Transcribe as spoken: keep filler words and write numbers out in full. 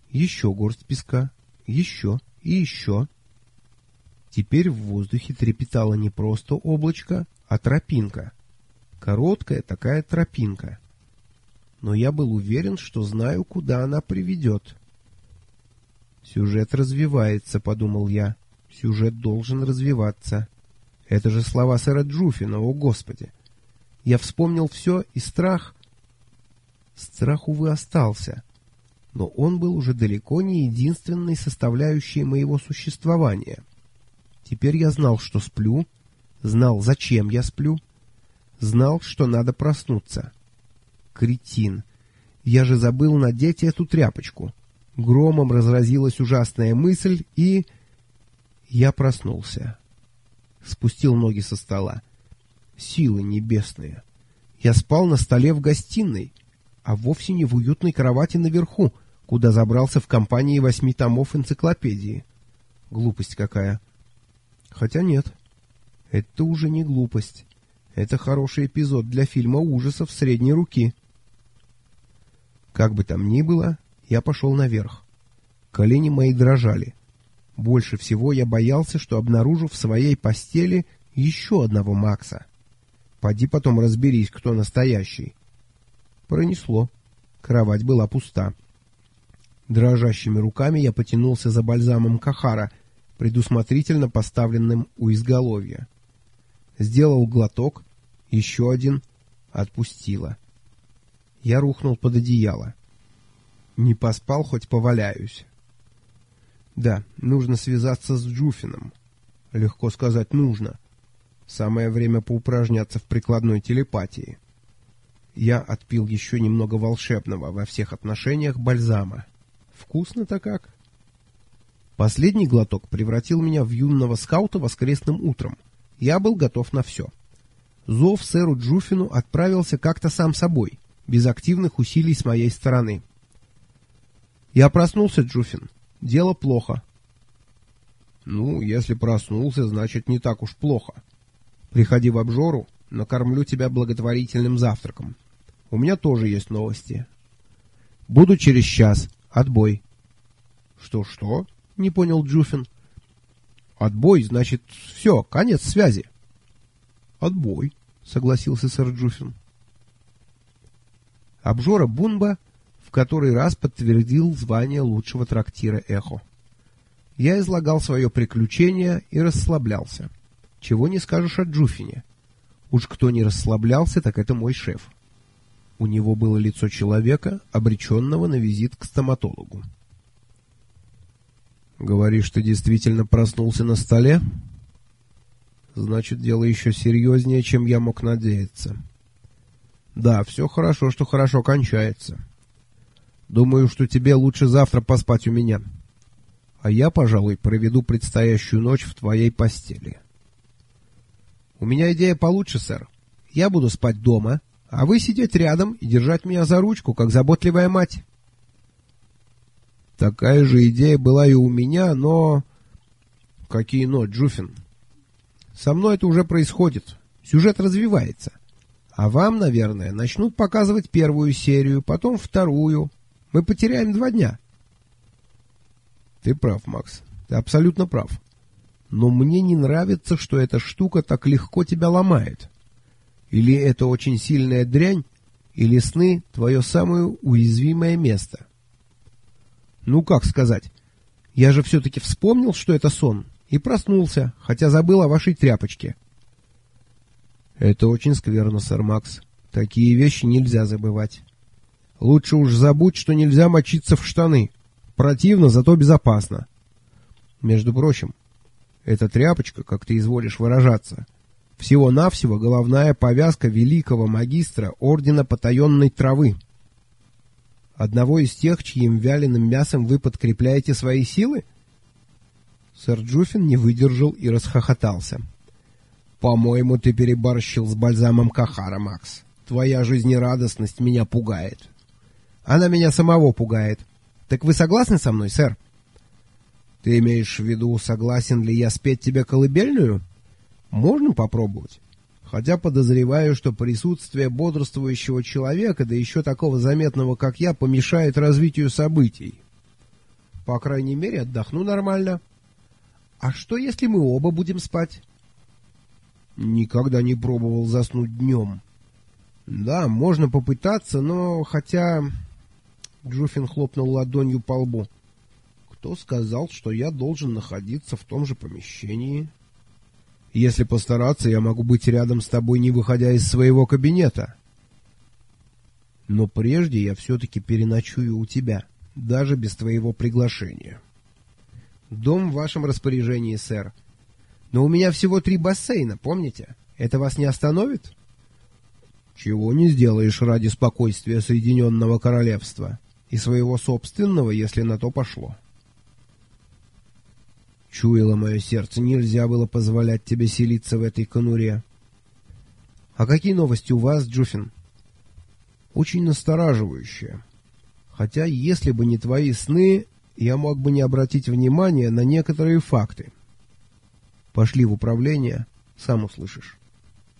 Еще горсть песка, еще и еще. Теперь в воздухе трепетало не просто облачко, а тропинка. Короткая такая тропинка. Но я был уверен, что знаю, куда она приведет. «Сюжет развивается», — подумал я. «Сюжет должен развиваться». Это же слова сэра Джуффина, о господи! Я вспомнил все, и страх... Страх, увы, остался. Но он был уже далеко не единственной составляющей моего существования. Теперь я знал, что сплю, знал, зачем я сплю, знал, что надо проснуться. Кретин! Я же забыл надеть эту тряпочку. Громом разразилась ужасная мысль, и... Я проснулся. Спустил ноги со стола. Силы небесные! Я спал на столе в гостиной, а вовсе не в уютной кровати наверху, куда забрался в компании восьми томов энциклопедии. Глупость какая! Хотя нет, это уже не глупость. Это хороший эпизод для фильма ужасов средней руки. Как бы там ни было, я пошел наверх. Колени мои дрожали. Больше всего я боялся, что обнаружу в своей постели еще одного Макса. Поди потом разберись, кто настоящий. Пронесло. Кровать была пуста. Дрожащими руками я потянулся за бальзамом Кахара, предусмотрительно поставленным у изголовья. Сделал глоток, еще один, отпустило. Я рухнул под одеяло. Не поспал, хоть поваляюсь. Да, нужно связаться с Джуффином. Легко сказать «нужно». Самое время поупражняться в прикладной телепатии. Я отпил еще немного волшебного во всех отношениях бальзама. Вкусно-то как! Последний глоток превратил меня в юного скаута воскресным утром. Я был готов на все. Зов сэру Джуффину отправился как-то сам собой, без активных усилий с моей стороны. Я проснулся, Джуффин. Дело плохо. Ну, если проснулся, значит, не так уж плохо. Приходи в обжору, накормлю тебя благотворительным завтраком. У меня тоже есть новости. Буду через час. Отбой. Что-что? Не понял Джуффин. Отбой, значит, все, конец связи. Отбой, согласился сэр Джуффин. Обжора Бунба в который раз подтвердил звание лучшего трактира «Эхо». Я излагал свое приключение и расслаблялся. Чего не скажешь о Джуффине. Уж кто не расслаблялся, так это мой шеф. У него было лицо человека, обреченного на визит к стоматологу. «Говоришь, ты действительно проснулся на столе? Значит, дело еще серьезнее, чем я мог надеяться. Да, все хорошо, что хорошо кончается. Думаю, что тебе лучше завтра поспать у меня. А я, пожалуй, проведу предстоящую ночь в твоей постели». «У меня идея получше, сэр. Я буду спать дома, а вы сидеть рядом и держать меня за ручку, как заботливая мать». Такая же идея была и у меня, но... Какие но, Джуффин? Со мной это уже происходит. Сюжет развивается. А вам, наверное, начнут показывать первую серию, потом вторую. Мы потеряем два дня. Ты прав, Макс. Ты абсолютно прав. Но мне не нравится, что эта штука так легко тебя ломает. Или это очень сильная дрянь, или сны — твое самое уязвимое место. Ну, как сказать? Я же все-таки вспомнил, что это сон, и проснулся, хотя забыл о вашей тряпочке. Это очень скверно, сэр Макс. Такие вещи нельзя забывать. Лучше уж забудь, что нельзя мочиться в штаны. Противно, зато безопасно. Между прочим, эта тряпочка, как ты изволишь выражаться, всего-навсего головная повязка великого магистра Ордена Потаенной Травы. Одного из тех, чьим вяленым мясом вы подкрепляете свои силы? Сэр Джуффин не выдержал и расхохотался. «По-моему, ты переборщил с бальзамом Кахара, Макс. Твоя жизнерадостность меня пугает». «Она меня самого пугает. Так вы согласны со мной, сэр?» «Ты имеешь в виду, согласен ли я спеть тебе колыбельную? Можно попробовать. Хотя подозреваю, что присутствие бодрствующего человека, да еще такого заметного, как я, помешает развитию событий». По крайней мере, отдохну нормально. А что, если мы оба будем спать? Никогда не пробовал заснуть днем. Да, можно попытаться, но хотя... Джуфин хлопнул ладонью по лбу. Кто сказал, что я должен находиться в том же помещении? Если постараться, я могу быть рядом с тобой, не выходя из своего кабинета. Но прежде я все-таки переночую у тебя, даже без твоего приглашения. Дом в вашем распоряжении, сэр. Но у меня всего три бассейна, помните? Это вас не остановит? Чего не сделаешь ради спокойствия Соединенного Королевства и своего собственного, если на то пошло. Чуяло мое сердце, нельзя было позволять тебе селиться в этой конуре. А какие новости у вас, Джуфин? Очень настораживающие. Хотя, если бы не твои сны, я мог бы не обратить внимания на некоторые факты. Пошли в управление, сам услышишь.